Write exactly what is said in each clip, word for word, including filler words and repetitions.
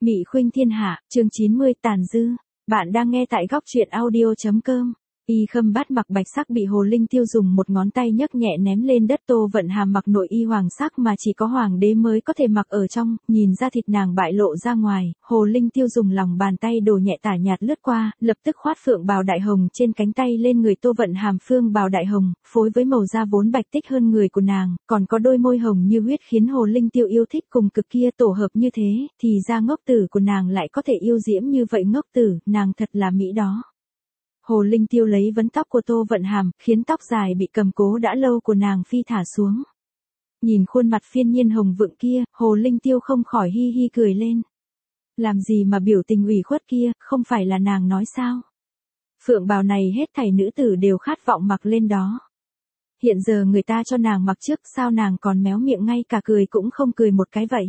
Mị Khuynh Thiên Hạ, chương chín mươi tàn dư. Bạn đang nghe tại góc truyện audio chấm com. Y Khâm Bát mặc bạch sắc bị Hồ Linh Tiêu dùng một ngón tay nhấc nhẹ ném lên đất. Tô Vận Hàm mặc nội y hoàng sắc mà chỉ có hoàng đế mới có thể mặc ở trong, nhìn ra thịt nàng bại lộ ra ngoài. Hồ Linh Tiêu dùng lòng bàn tay đồ nhẹ tả nhạt lướt qua, lập tức khoát phượng bào đại hồng trên cánh tay lên người Tô Vận Hàm. Phương bào đại hồng, phối với màu da vốn bạch tích hơn người của nàng, còn có đôi môi hồng như huyết khiến Hồ Linh Tiêu yêu thích cùng cực kia tổ hợp như thế, thì ra ngốc tử của nàng lại có thể yêu diễm như vậy. Ngốc tử, nàng thật là mỹ đó. Hồ Linh Tiêu lấy vấn tóc của Tô Vận Hàm, khiến tóc dài bị cầm cố đã lâu của nàng phi thả xuống. Nhìn khuôn mặt phiên nhiên hồng vượng kia, Hồ Linh Tiêu không khỏi hi hi cười lên. Làm gì mà biểu tình ủy khuất kia, không phải là nàng nói sao? Phượng bào này hết thảy nữ tử đều khát vọng mặc lên đó. Hiện giờ người ta cho nàng mặc trước, sao nàng còn méo miệng ngay cả cười cũng không cười một cái vậy?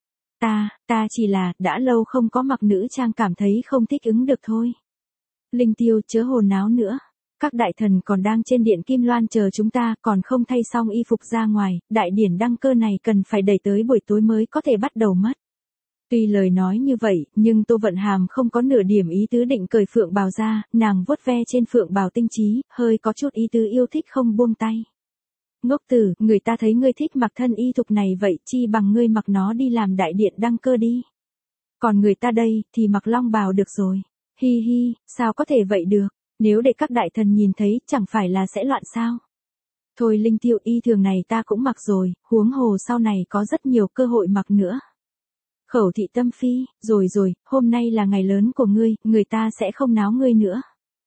Ta, ta chỉ là, đã lâu không có mặc nữ trang cảm thấy không thích ứng được thôi. Linh Tiêu chớ hồn náo nữa. Các đại thần còn đang trên điện Kim Loan chờ chúng ta, còn không thay xong y phục ra ngoài, đại điển đăng cơ này cần phải đẩy tới buổi tối mới có thể bắt đầu mất. Tuy lời nói như vậy, nhưng Tô Vận Hàm không có nửa điểm ý tứ định cởi phượng bào ra, nàng vuốt ve trên phượng bào tinh trí, hơi có chút ý tứ yêu thích không buông tay. Ngốc tử, người ta thấy ngươi thích mặc thân y thục này vậy, chi bằng ngươi mặc nó đi làm đại điện đăng cơ đi. Còn người ta đây, thì mặc long bào được rồi. Hi hi, sao có thể vậy được, nếu để các đại thần nhìn thấy chẳng phải là sẽ loạn sao. Thôi Linh Tiêu, y thường này ta cũng mặc rồi, huống hồ sau này có rất nhiều cơ hội mặc nữa. Khẩu thị tâm phi, rồi rồi, hôm nay là ngày lớn của ngươi, người ta sẽ không náo ngươi nữa.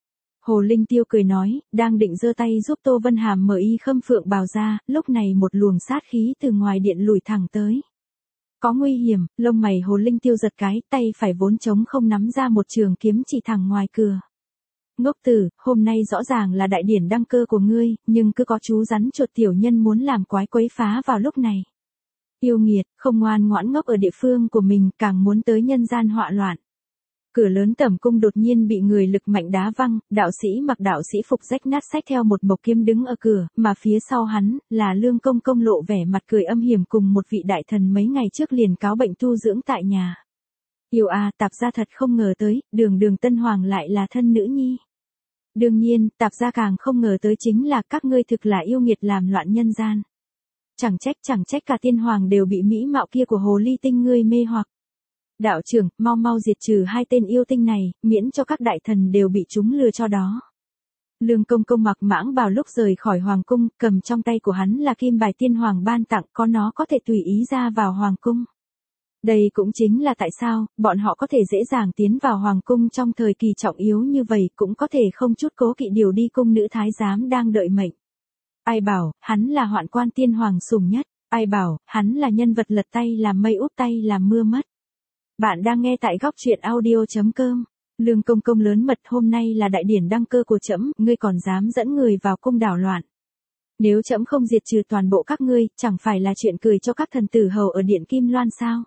Hồ Linh Tiêu cười nói, đang định giơ tay giúp Tô Vân Hàm mở y khâm phượng bào ra, lúc này một luồng sát khí từ ngoài điện lùi thẳng tới. Có nguy hiểm, lông mày Hồ Linh Tiêu giật cái, tay phải vốn trống không nắm ra một trường kiếm chỉ thẳng ngoài cửa. Ngốc tử, hôm nay rõ ràng là đại điển đăng cơ của ngươi, nhưng cứ có chú rắn chuột tiểu nhân muốn làm quái quấy phá vào lúc này. Yêu nghiệt, không ngoan ngoãn ngốc ở địa phương của mình, càng muốn tới nhân gian họa loạn. Cửa lớn tẩm cung đột nhiên bị người lực mạnh đá văng, đạo sĩ mặc đạo sĩ phục rách nát xách theo một mộc kiếm đứng ở cửa, mà phía sau hắn, là Lương Công Công lộ vẻ mặt cười âm hiểm cùng một vị đại thần mấy ngày trước liền cáo bệnh tu dưỡng tại nhà. Yêu à, tạp gia thật không ngờ tới, đường đường tân hoàng lại là thân nữ nhi. Đương nhiên, tạp gia càng không ngờ tới chính là các ngươi thực là yêu nghiệt làm loạn nhân gian. Chẳng trách chẳng trách cả tiên hoàng đều bị mỹ mạo kia của hồ ly tinh ngươi mê hoặc. Đạo trưởng, mau mau diệt trừ hai tên yêu tinh này, miễn cho các đại thần đều bị chúng lừa cho đó. Lương Công Công mặc mãng bào lúc rời khỏi hoàng cung, cầm trong tay của hắn là kim bài tiên hoàng ban tặng, có nó có thể tùy ý ra vào hoàng cung. Đây cũng chính là tại sao, bọn họ có thể dễ dàng tiến vào hoàng cung trong thời kỳ trọng yếu như vậy, cũng có thể không chút cố kỵ điều đi cung nữ thái giám đang đợi mệnh. Ai bảo, hắn là hoạn quan tiên hoàng sủng nhất, ai bảo, hắn là nhân vật lật tay làm mây úp tay làm mưa mất. Bạn đang nghe tại góc truyện audio chấm com. Lương Công Công lớn mật, hôm nay là đại điển đăng cơ của trẫm, ngươi còn dám dẫn người vào cung đảo loạn. Nếu trẫm không diệt trừ toàn bộ các ngươi, chẳng phải là chuyện cười cho các thần tử hầu ở điện Kim Loan sao?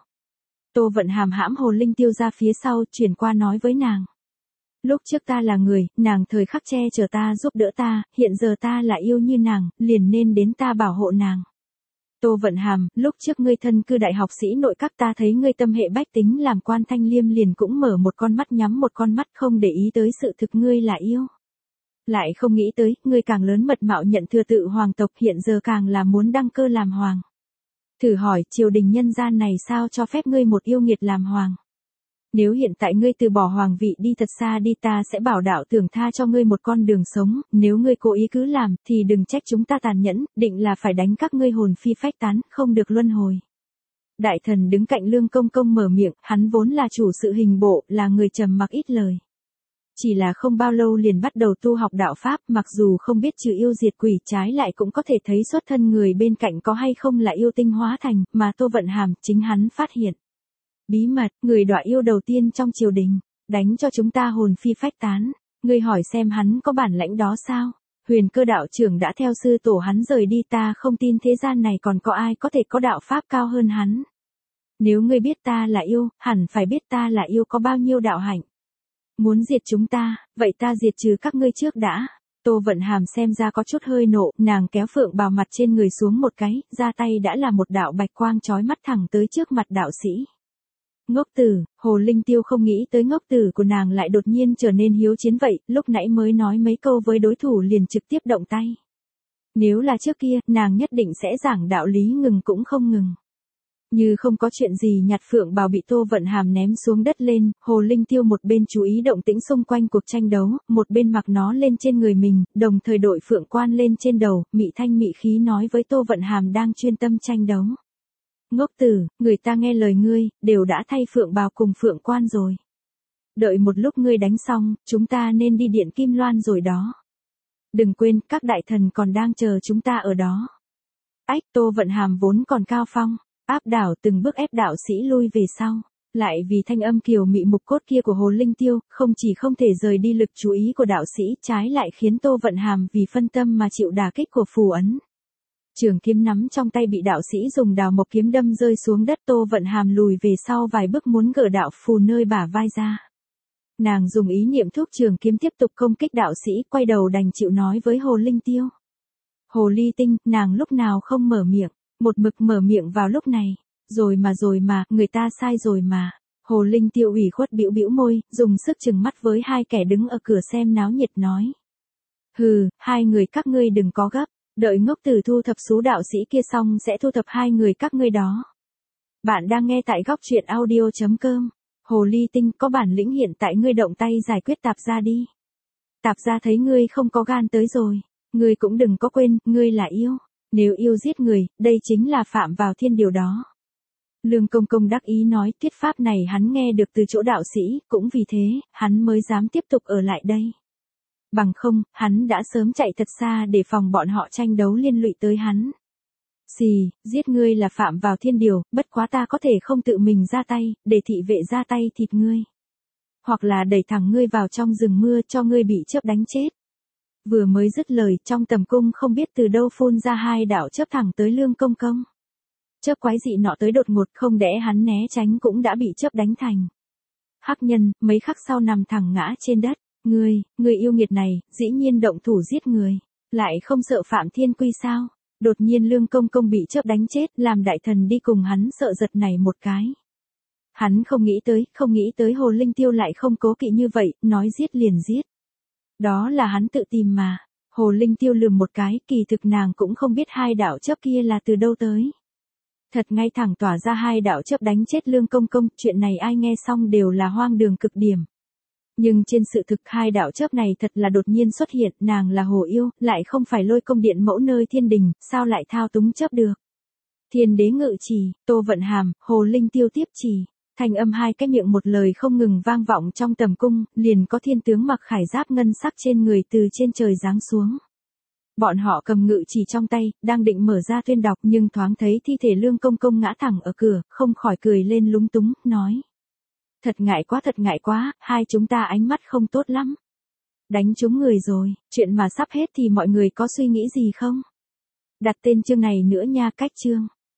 Tô Vận Hàm hãm Hồ Linh Tiêu ra phía sau, chuyển qua nói với nàng. Lúc trước ta là người, nàng thời khắc che chở ta giúp đỡ ta, hiện giờ ta là yêu như nàng, liền nên đến ta bảo hộ nàng. Tô Vận Hàm, lúc trước ngươi thân cư đại học sĩ nội các, ta thấy ngươi tâm hệ bách tính làm quan thanh liêm liền cũng mở một con mắt nhắm một con mắt, không để ý tới sự thực ngươi là yêu. Lại không nghĩ tới, ngươi càng lớn mật mạo nhận thừa tự hoàng tộc, hiện giờ càng là muốn đăng cơ làm hoàng. Thử hỏi, triều đình nhân gian này sao cho phép ngươi một yêu nghiệt làm hoàng? Nếu hiện tại ngươi từ bỏ hoàng vị đi thật xa đi, ta sẽ bảo đạo tưởng tha cho ngươi một con đường sống, nếu ngươi cố ý cứ làm, thì đừng trách chúng ta tàn nhẫn, định là phải đánh các ngươi hồn phi phách tán, không được luân hồi. Đại thần đứng cạnh Lương Công Công mở miệng, hắn vốn là chủ sự hình bộ, là người trầm mặc ít lời. Chỉ là không bao lâu liền bắt đầu tu học đạo Pháp, mặc dù không biết trừ yêu diệt quỷ, trái lại cũng có thể thấy xuất thân người bên cạnh có hay không là yêu tinh hóa thành, mà Tô Vận Hàm, chính hắn phát hiện. Bí mật, người đọa yêu đầu tiên trong triều đình, đánh cho chúng ta hồn phi phách tán, ngươi hỏi xem hắn có bản lãnh đó sao? Huyền Cơ đạo trưởng đã theo sư tổ hắn rời đi, ta không tin thế gian này còn có ai có thể có đạo pháp cao hơn hắn. Nếu ngươi biết ta là yêu, hẳn phải biết ta là yêu có bao nhiêu đạo hạnh. Muốn diệt chúng ta, vậy ta diệt trừ các ngươi trước đã. Tô Vận Hàm xem ra có chút hơi nộ, nàng kéo phượng bào mặt trên người xuống một cái, ra tay đã là một đạo bạch quang chói mắt thẳng tới trước mặt đạo sĩ. Ngốc tử, Hồ Linh Tiêu không nghĩ tới ngốc tử của nàng lại đột nhiên trở nên hiếu chiến vậy, lúc nãy mới nói mấy câu với đối thủ liền trực tiếp động tay. Nếu là trước kia, nàng nhất định sẽ giảng đạo lý ngừng cũng không ngừng. Như không có chuyện gì nhặt phượng bào bị Tô Vận Hàm ném xuống đất lên, Hồ Linh Tiêu một bên chú ý động tĩnh xung quanh cuộc tranh đấu, một bên mặc nó lên trên người mình, đồng thời đội phượng quan lên trên đầu, mị thanh mị khí nói với Tô Vận Hàm đang chuyên tâm tranh đấu. Ngốc tử, người ta nghe lời ngươi, đều đã thay phượng bào cùng phượng quan rồi. Đợi một lúc ngươi đánh xong, chúng ta nên đi điện Kim Loan rồi đó. Đừng quên, các đại thần còn đang chờ chúng ta ở đó. Ách, Tô Vận Hàm vốn còn cao phong, áp đảo từng bước ép đạo sĩ lui về sau. Lại vì thanh âm kiều mị mục cốt kia của Hồ Linh Tiêu, không chỉ không thể rời đi lực chú ý của đạo sĩ, trái lại khiến Tô Vận Hàm vì phân tâm mà chịu đả kích của phù ấn. Trường kiếm nắm trong tay bị đạo sĩ dùng đào mộc kiếm đâm rơi xuống đất, Tô Vận Hàm lùi về sau vài bước muốn gỡ đạo phù nơi bả vai ra. Nàng dùng ý niệm thúc trường kiếm tiếp tục công kích đạo sĩ, quay đầu đành chịu nói với Hồ Linh Tiêu. Hồ ly tinh, nàng lúc nào không mở miệng, một mực mở miệng vào lúc này. Rồi mà rồi mà, người ta sai rồi mà. Hồ Linh Tiêu ủy khuất bĩu bĩu môi, dùng sức chừng mắt với hai kẻ đứng ở cửa xem náo nhiệt nói. Hừ, hai người các ngươi đừng có gấp, đợi ngốc tử thu thập số đạo sĩ kia xong sẽ thu thập hai người các ngươi đó. Bạn đang nghe tại góc truyện audio chấm com. Hồ ly tinh, có bản lĩnh hiện tại ngươi động tay giải quyết tạp gia đi. Tạp gia thấy ngươi không có gan tới rồi. Ngươi cũng đừng có quên, ngươi là yêu. Nếu yêu giết người, đây chính là phạm vào thiên điều đó. Lương Công Công đắc ý nói, thuyết pháp này hắn nghe được từ chỗ đạo sĩ, cũng vì thế, hắn mới dám tiếp tục ở lại đây. Bằng không, hắn đã sớm chạy thật xa để phòng bọn họ tranh đấu liên lụy tới hắn. Xì, giết ngươi là phạm vào thiên điều, bất quá ta có thể không tự mình ra tay, để thị vệ ra tay thịt ngươi. Hoặc là đẩy thẳng ngươi vào trong rừng mưa cho ngươi bị chớp đánh chết. Vừa mới dứt lời, trong tầm cung không biết từ đâu phun ra hai đạo chớp thẳng tới Lương Công Công. Chớp quái dị nọ tới đột ngột, không đẽ hắn né tránh cũng đã bị chớp đánh thành. Hắc nhân, mấy khắc sau nằm thẳng ngã trên đất. Ngươi, ngươi yêu nghiệt này, dĩ nhiên động thủ giết người. Lại không sợ phạm thiên quy sao? Đột nhiên Lương Công Công bị chớp đánh chết, làm đại thần đi cùng hắn sợ giật này một cái. Hắn không nghĩ tới, không nghĩ tới Hồ Linh Tiêu lại không cố kỵ như vậy, nói giết liền giết. Đó là hắn tự tìm mà. Hồ Linh Tiêu lườm một cái, kỳ thực nàng cũng không biết hai đạo chớp kia là từ đâu tới. Thật ngay thẳng tỏa ra hai đạo chớp đánh chết Lương Công Công, chuyện này ai nghe xong đều là hoang đường cực điểm. Nhưng trên sự thực hai đạo chớp này thật là đột nhiên xuất hiện, nàng là hồ yêu, lại không phải Lôi Công điện mẫu nơi thiên đình, sao lại thao túng chớp được. Thiên đế ngự chỉ, Tô Vận Hàm, Hồ Linh Tiêu tiếp chỉ, thanh âm hai cái miệng một lời không ngừng vang vọng trong tầm cung, liền có thiên tướng mặc khải giáp ngân sắc trên người từ trên trời giáng xuống. Bọn họ cầm ngự chỉ trong tay, đang định mở ra tuyên đọc nhưng thoáng thấy thi thể Lương Công Công ngã thẳng ở cửa, không khỏi cười lên lúng túng, nói. Thật ngại quá thật ngại quá, hai chúng ta ánh mắt không tốt lắm. Đánh trúng người rồi, chuyện mà sắp hết thì mọi người có suy nghĩ gì không? Đặt tên chương này nữa nha, cách chương.